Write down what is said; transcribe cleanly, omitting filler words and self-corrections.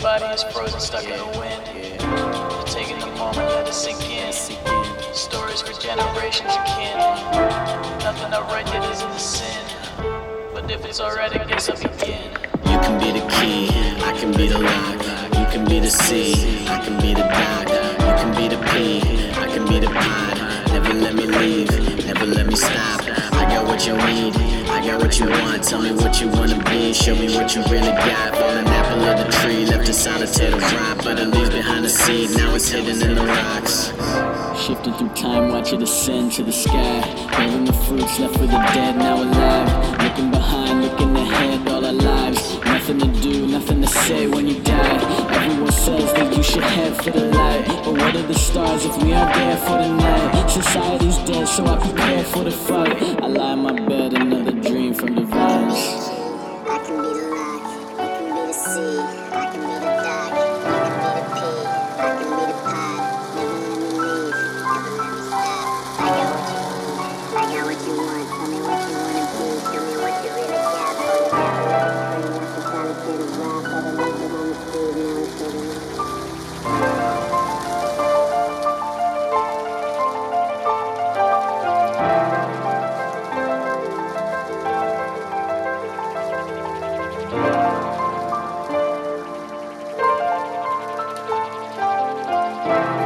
body is frozen, stuck in the wind. You're taking the moment, let it sink in. Stories for generations of kin. Nothing I write that isn't a sin. But if it's alright, I guess I'll begin. You can be the key, I can be the lock. You can be the C, I can be the dock. You can be the P, I can be the pod. Never let me leave, never let me stop. I got what you need, I got what you want. Tell me what you wanna be, show me what you really got. Fallen apple of the tree, left a solitary rock. But it leaves behind the seed, now it's hidden in the rocks. Shifting through time, watch it ascend to the sky. Bearing the fruits left for the dead, now alive. Looking behind, looking ahead, all our lives. Nothing to do, nothing to say when you die. Everyone says that you should head for the light. But what are the stars if we aren't there for the night? Society's dead, so I prepare for the fight. I lie in my bed, another dream from the vines. I can be the lock, you can be the C, I can be the dock, you can be the P, I can be the pod. Never let me leave, never let me stop. I got what you want, tell me what you wanna be, show me what you really got. On the back of the screen, that's the solitary rock, all the leaves are on the street, now it's getting up.